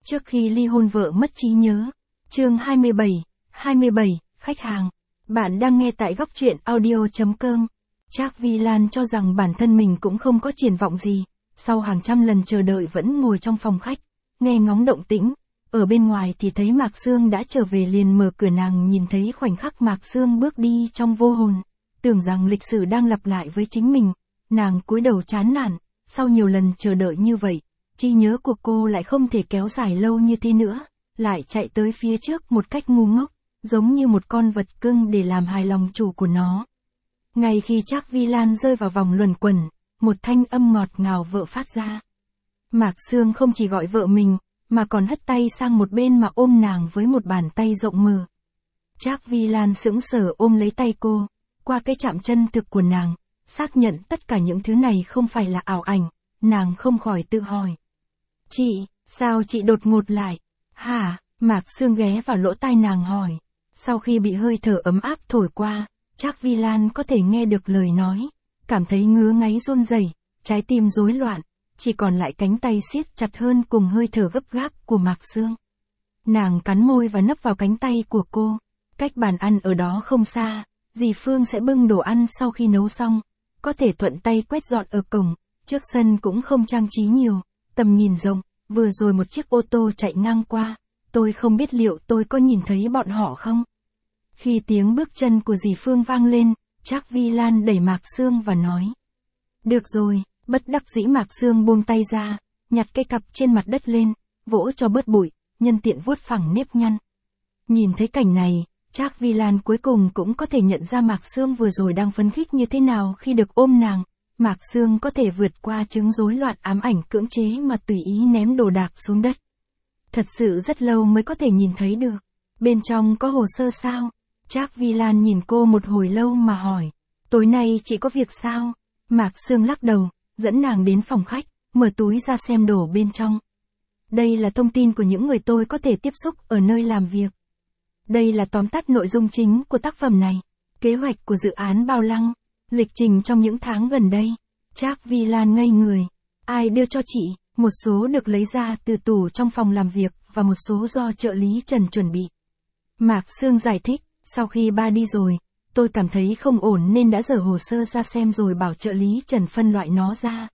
Trước khi ly hôn vợ mất trí nhớ. Chương 27, khách hàng. Bạn đang nghe tại góc truyện audio.com. Trác Vi Lan cho rằng bản thân mình cũng không có triển vọng gì, sau hàng trăm lần chờ đợi vẫn ngồi trong phòng khách, nghe ngóng động tĩnh. Ở bên ngoài thì thấy Mạc Sương đã trở về, liền mở cửa. Nàng nhìn thấy khoảnh khắc Mạc Sương bước đi trong vô hồn, tưởng rằng lịch sử đang lặp lại với chính mình. Nàng cúi đầu chán nản, sau nhiều lần chờ đợi như vậy, trí nhớ của cô lại không thể kéo dài lâu như thế nữa, lại chạy tới phía trước một cách ngu ngốc, giống như một con vật cưng để làm hài lòng chủ của nó. Ngay khi Trác Vi Lan rơi vào vòng luẩn quẩn, một thanh âm ngọt ngào vợ phát ra. Mạc Sương không chỉ gọi vợ mình, mà còn hất tay sang một bên mà ôm nàng với một bàn tay rộng mở. Trác Vi Lan sững sờ ôm lấy tay cô, qua cái chạm chân thực của nàng, xác nhận tất cả những thứ này không phải là ảo ảnh, nàng không khỏi tự hỏi. Chị, sao chị đột ngột lại? Hả? Mạc Sương ghé vào lỗ tai nàng hỏi. Sau khi bị hơi thở ấm áp thổi qua, Trác Vi Lan có thể nghe được lời nói, cảm thấy ngứa ngáy run rẩy, trái tim rối loạn, chỉ còn lại cánh tay siết chặt hơn cùng hơi thở gấp gáp của Mạc Sương. Nàng cắn môi và nấp vào cánh tay của cô. Cách bàn ăn ở đó không xa, dì Phương sẽ bưng đồ ăn sau khi nấu xong, có thể thuận tay quét dọn ở cổng. Trước sân cũng không trang trí nhiều, tầm nhìn rộng. Vừa rồi một chiếc ô tô chạy ngang qua, tôi không biết liệu tôi có nhìn thấy bọn họ không. Khi tiếng bước chân của dì Phương vang lên, Trác Vi Lan đẩy Mạc Sương và nói. Được rồi. Bất đắc dĩ Mạc Sương buông tay ra, nhặt cái cặp trên mặt đất lên, vỗ cho bớt bụi, nhân tiện vuốt phẳng nếp nhăn. Nhìn thấy cảnh này, Trác Vi Lan cuối cùng cũng có thể nhận ra Mạc Sương vừa rồi đang phấn khích như thế nào khi được ôm nàng. Mạc Sương có thể vượt qua chứng rối loạn ám ảnh cưỡng chế mà tùy ý ném đồ đạc xuống đất. Thật sự rất lâu mới có thể nhìn thấy được. Bên trong có hồ sơ sao? Trác Vi Lan nhìn cô một hồi lâu mà hỏi. Tối nay chị có việc sao? Mạc Sương lắc đầu, dẫn nàng đến phòng khách, mở túi ra xem đồ bên trong. Đây là thông tin của những người tôi có thể tiếp xúc ở nơi làm việc. Đây là tóm tắt nội dung chính của tác phẩm này. Kế hoạch của dự án Bao Lăng, lịch trình trong những tháng gần đây. Trác Vi Lan ngây người. Ai đưa cho chị? Một số được lấy ra từ tủ trong phòng làm việc và một số do trợ lý Trần chuẩn bị. Mạc Sương giải thích, sau khi ba đi rồi, tôi cảm thấy không ổn nên đã dở hồ sơ ra xem rồi bảo trợ lý Trần phân loại nó ra.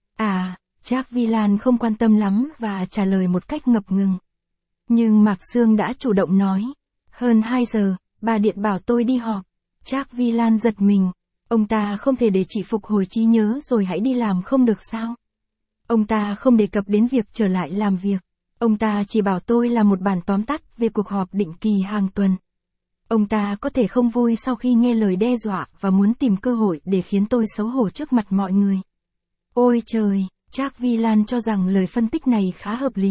À, Trác Vi Lan không quan tâm lắm và trả lời một cách ngập ngừng. Nhưng Mạc Sương đã chủ động nói. Hơn 2 giờ, bà điện bảo tôi đi họp. Trác Vi Lan giật mình. Ông ta không thể để chị phục hồi trí nhớ rồi hãy đi làm không được sao? Ông ta không đề cập đến việc trở lại làm việc. Ông ta chỉ bảo tôi là một bản tóm tắt về cuộc họp định kỳ hàng tuần. Ông ta có thể không vui sau khi nghe lời đe dọa và muốn tìm cơ hội để khiến tôi xấu hổ trước mặt mọi người. Ôi trời, Trác Vi Lan cho rằng lời phân tích này khá hợp lý.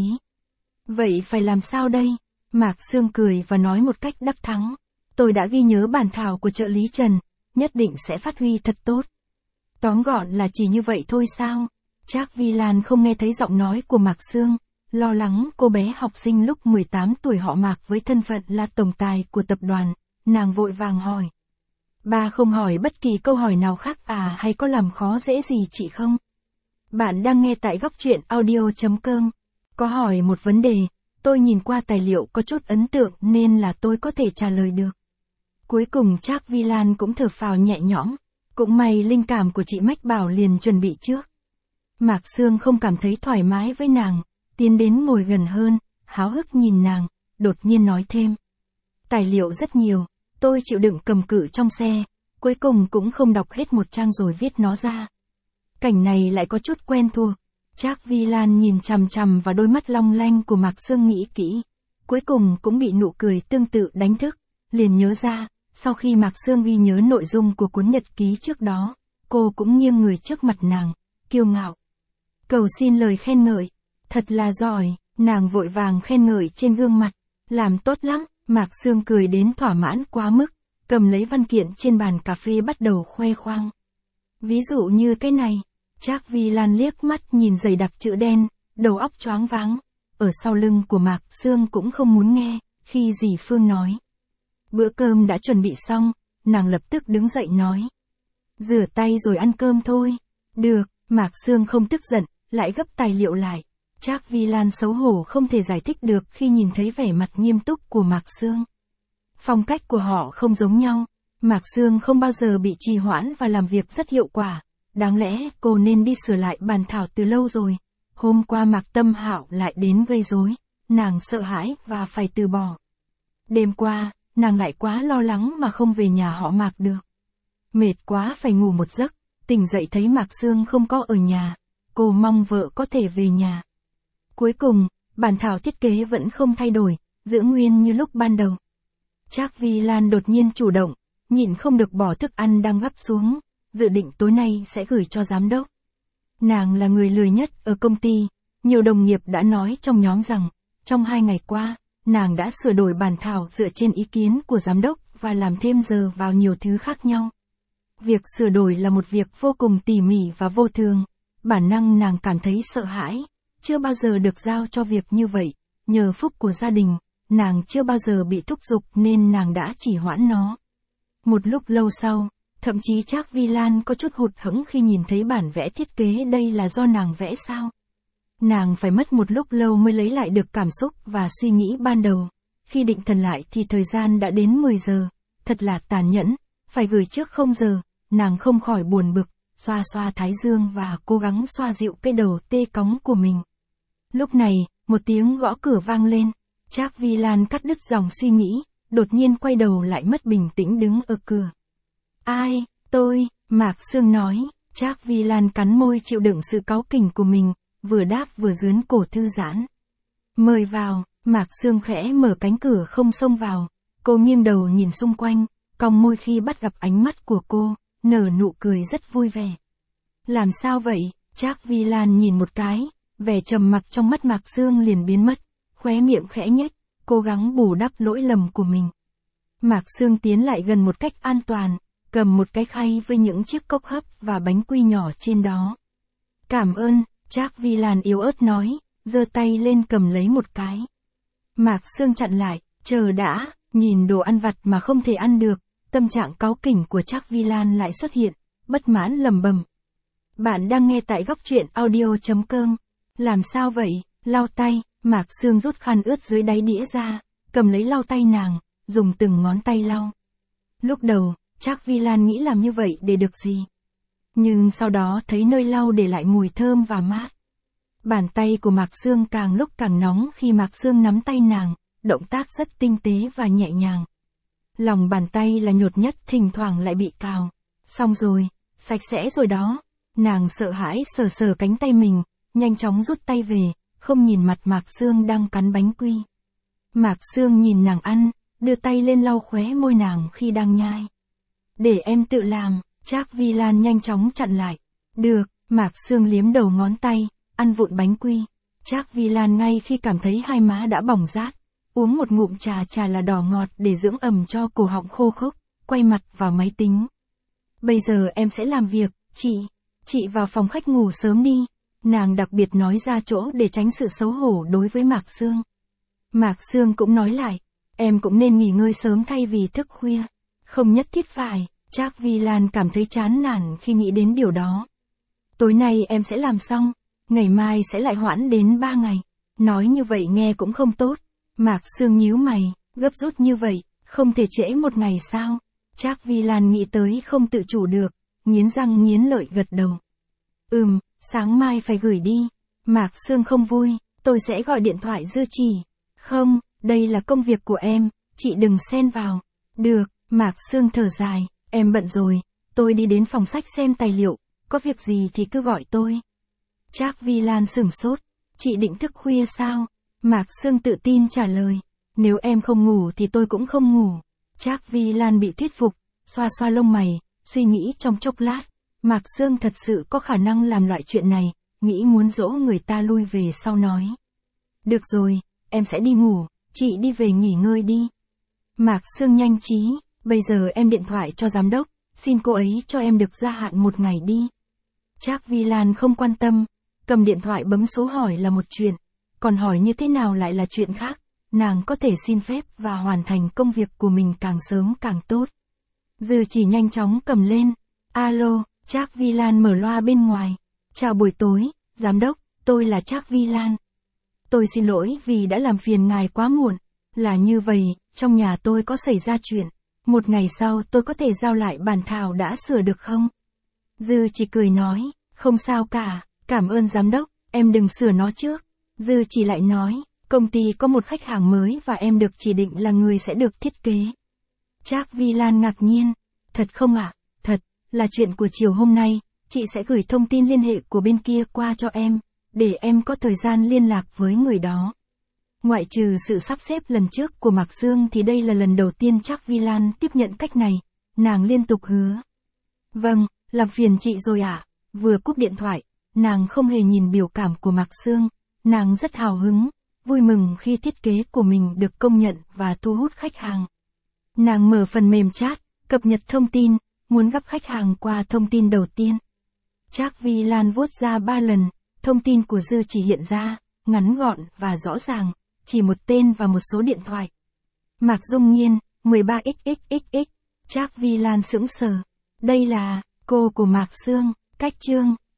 Vậy phải làm sao đây? Mạc Sương cười và nói một cách đắc thắng. Tôi đã ghi nhớ bản thảo của trợ lý Trần, nhất định sẽ phát huy thật tốt. Tóm gọn là chỉ như vậy thôi sao? Trác Vi Lan không nghe thấy giọng nói của Mạc Sương, lo lắng cô bé học sinh lúc 18 tuổi họ Mạc với thân phận là tổng tài của tập đoàn, nàng vội vàng hỏi. Bà không hỏi bất kỳ câu hỏi nào khác à, hay có làm khó dễ gì chị không? Bạn đang nghe tại góc truyện audio.com. Có hỏi một vấn đề, tôi nhìn qua tài liệu có chút ấn tượng nên là tôi có thể trả lời được. Cuối cùng Trác Vi Lan cũng thở phào nhẹ nhõm, cũng may linh cảm của chị Mách Bảo liền chuẩn bị trước. Mạc Sương không cảm thấy thoải mái với nàng, tiến đến ngồi gần hơn, háo hức nhìn nàng, đột nhiên nói thêm. Tài liệu rất nhiều, tôi chịu đựng cầm cự trong xe, cuối cùng cũng không đọc hết một trang rồi viết nó ra. Cảnh này lại có chút quen thuộc. Trác Vi Lan nhìn chằm chằm vào đôi mắt long lanh của Mạc Sương nghĩ kỹ, cuối cùng cũng bị nụ cười tương tự đánh thức, liền nhớ ra, sau khi Mạc Sương ghi nhớ nội dung của cuốn nhật ký trước đó, cô cũng nghiêng người trước mặt nàng, kiêu ngạo. Cầu xin lời khen ngợi, thật là giỏi, nàng vội vàng khen ngợi trên gương mặt, làm tốt lắm. Mạc Sương cười đến thỏa mãn quá mức, cầm lấy văn kiện trên bàn cà phê bắt đầu khoe khoang. Ví dụ như cái này. Trác Vi Lan liếc mắt nhìn dày đặc chữ đen, đầu óc choáng váng. Ở sau lưng của Mạc Sương cũng không muốn nghe, khi dì Phương nói. Bữa cơm đã chuẩn bị xong, nàng lập tức đứng dậy nói. Rửa tay rồi ăn cơm thôi. Được, Mạc Sương không tức giận, lại gấp tài liệu lại. Trác Vi Lan xấu hổ không thể giải thích được khi nhìn thấy vẻ mặt nghiêm túc của Mạc Sương. Phong cách của họ không giống nhau, Mạc Sương không bao giờ bị trì hoãn và làm việc rất hiệu quả. Đáng lẽ cô nên đi sửa lại bàn thảo từ lâu rồi. Hôm qua Mạc Tâm Hạo lại đến gây rối, nàng sợ hãi và phải từ bỏ. Đêm qua, nàng lại quá lo lắng mà không về nhà họ Mạc được. Mệt quá phải ngủ một giấc, tỉnh dậy thấy Mạc Sương không có ở nhà. Cô mong vợ có thể về nhà. Cuối cùng, bản thảo thiết kế vẫn không thay đổi, giữ nguyên như lúc ban đầu. Trác Vi Lan đột nhiên chủ động, nhịn không được bỏ thức ăn đang gắp xuống, dự định tối nay sẽ gửi cho giám đốc. Nàng là người lười nhất ở công ty, nhiều đồng nghiệp đã nói trong nhóm rằng, trong 2 ngày qua, nàng đã sửa đổi bản thảo dựa trên ý kiến của giám đốc và làm thêm giờ vào nhiều thứ khác nhau. Việc sửa đổi là một việc vô cùng tỉ mỉ và vô thường, bản năng nàng cảm thấy sợ hãi, chưa bao giờ được giao cho việc như vậy, nhờ phúc của gia đình, nàng chưa bao giờ bị thúc giục nên nàng đã chỉ hoãn nó. Một lúc lâu sau, thậm chí Trác Vi Lan có chút hụt hẫng khi nhìn thấy bản vẽ thiết kế đây là do nàng vẽ sao. Nàng phải mất một lúc lâu mới lấy lại được cảm xúc và suy nghĩ ban đầu. Khi định thần lại thì thời gian đã đến 10 giờ, thật là tàn nhẫn, phải gửi trước 0 giờ, nàng không khỏi buồn bực, xoa xoa thái dương và cố gắng xoa dịu cái đầu tê cóng của mình. Lúc này, một tiếng gõ cửa vang lên, Trác Vi Lan cắt đứt dòng suy nghĩ, đột nhiên quay đầu lại mất bình tĩnh đứng ở cửa. Ai, tôi, Mạc Sương nói, Trác Vi Lan cắn môi chịu đựng sự cáu kỉnh của mình, vừa đáp vừa dướn cổ thư giãn. Mời vào, Mạc Sương khẽ mở cánh cửa không xông vào, cô nghiêng đầu nhìn xung quanh, cong môi khi bắt gặp ánh mắt của cô, nở nụ cười rất vui vẻ. Làm sao vậy? Trác Vi Lan nhìn một cái, vẻ trầm mặc trong mắt Mạc Sương liền biến mất, khóe miệng khẽ nhếch, cố gắng bù đắp lỗi lầm của mình. Mạc Sương tiến lại gần một cách an toàn, cầm một cái khay với những chiếc cốc hấp và bánh quy nhỏ trên đó. Cảm ơn, Trác Vi Lan yếu ớt nói, giơ tay lên cầm lấy một cái. Mạc Sương chặn lại, chờ đã, nhìn đồ ăn vặt mà không thể ăn được, tâm trạng cáu kỉnh của Trác Vi Lan lại xuất hiện, bất mãn lầm bầm. Bạn đang nghe tại góc truyện audio.com. Làm sao vậy? Lau tay, Mạc Sương rút khăn ướt dưới đáy đĩa ra, cầm lấy lau tay nàng, dùng từng ngón tay lau. Lúc đầu, Trác Vi Lan nghĩ làm như vậy để được gì? Nhưng sau đó thấy nơi lau để lại mùi thơm và mát. Bàn tay của Mạc Sương càng lúc càng nóng khi Mạc Sương nắm tay nàng, động tác rất tinh tế và nhẹ nhàng. Lòng bàn tay là nhột nhất thỉnh thoảng lại bị cào. Xong rồi, sạch sẽ rồi đó. Nàng sợ hãi sờ sờ cánh tay mình, nhanh chóng rút tay về, không nhìn mặt Mạc Sương đang cắn bánh quy. Mạc Sương nhìn nàng ăn, đưa tay lên lau khóe môi nàng khi đang nhai. Để em tự làm, Trác Vi Lan nhanh chóng chặn lại. Được, Mạc Sương liếm đầu ngón tay, ăn vụn bánh quy. Trác Vi Lan ngay khi cảm thấy hai má đã bỏng rát, uống một ngụm trà là đỏ ngọt để dưỡng ẩm cho cổ họng khô khốc, quay mặt vào máy tính. Bây giờ em sẽ làm việc, chị vào phòng khách ngủ sớm đi. Nàng đặc biệt nói ra chỗ để tránh sự xấu hổ đối với Mạc Sương. Mạc Sương cũng nói lại, em cũng nên nghỉ ngơi sớm thay vì thức khuya. Không nhất thiết phải, Trác Vi Lan cảm thấy chán nản khi nghĩ đến điều đó. Tối nay em sẽ làm xong, ngày mai sẽ lại hoãn đến 3 ngày. Nói như vậy nghe cũng không tốt. Mạc Sương nhíu mày, gấp rút như vậy, không thể trễ một ngày sao? Trác Vi Lan nghĩ tới không tự chủ được, nghiến răng nghiến lợi gật đầu. Sáng mai phải gửi đi. Mạc Sương không vui, tôi sẽ gọi điện thoại Dư Chỉ. Không, đây là công việc của em, chị đừng xen vào. Được, Mạc Sương thở dài, em bận rồi, tôi đi đến phòng sách xem tài liệu, có việc gì thì cứ gọi tôi. Trác Vi Lan sửng sốt, chị định thức khuya sao? Mạc Sương tự tin trả lời, nếu em không ngủ thì tôi cũng không ngủ. Trác Vi Lan bị thuyết phục, xoa xoa lông mày, suy nghĩ trong chốc lát. Mạc Sương thật sự có khả năng làm loại chuyện này, nghĩ muốn dỗ người ta lui về sau nói. Được rồi, em sẽ đi ngủ, chị đi về nghỉ ngơi đi. Mạc Sương nhanh trí, bây giờ em điện thoại cho giám đốc, xin cô ấy cho em được gia hạn 1 ngày đi. Trác Vi Lan không quan tâm, cầm điện thoại bấm số hỏi là một chuyện, còn hỏi như thế nào lại là chuyện khác, nàng có thể xin phép và hoàn thành công việc của mình càng sớm càng tốt. Dư Chỉ nhanh chóng cầm lên, alo. Trác Vi Lan mở loa bên ngoài. Chào buổi tối, giám đốc, tôi là Trác Vi Lan. Tôi xin lỗi vì đã làm phiền ngài quá muộn. Là như vậy, trong nhà tôi có xảy ra chuyện. Một ngày sau tôi có thể giao lại bản thảo đã sửa được không? Dư chỉ cười nói, không sao cả, cảm ơn giám đốc, em đừng sửa nó trước. Dư chỉ lại nói, công ty có một khách hàng mới và em được chỉ định là người sẽ được thiết kế. Trác Vi Lan ngạc nhiên, thật không ạ? Thật, là chuyện của chiều hôm nay, chị sẽ gửi thông tin liên hệ của bên kia qua cho em, để em có thời gian liên lạc với người đó. Ngoại trừ sự sắp xếp lần trước của Mạc Sương thì đây là lần đầu tiên Trác Vi Lan tiếp nhận cách này, nàng liên tục hứa. Vâng, làm phiền chị rồi ạ. Vừa cúp điện thoại, nàng không hề nhìn biểu cảm của Mạc Sương, nàng rất hào hứng, vui mừng khi thiết kế của mình được công nhận và thu hút khách hàng. Nàng mở phần mềm chat, cập nhật thông tin, muốn gặp khách hàng qua thông tin đầu tiên. Trác Vi Lan vuốt ra 3 lần, thông tin của Dư chỉ hiện ra, ngắn gọn và rõ ràng, chỉ một tên và một số điện thoại. Mạc Dung Nhiên, 13xxxx, Trác Vi Lan sững sờ. Đây là cô của Mạc Sương, cách chương.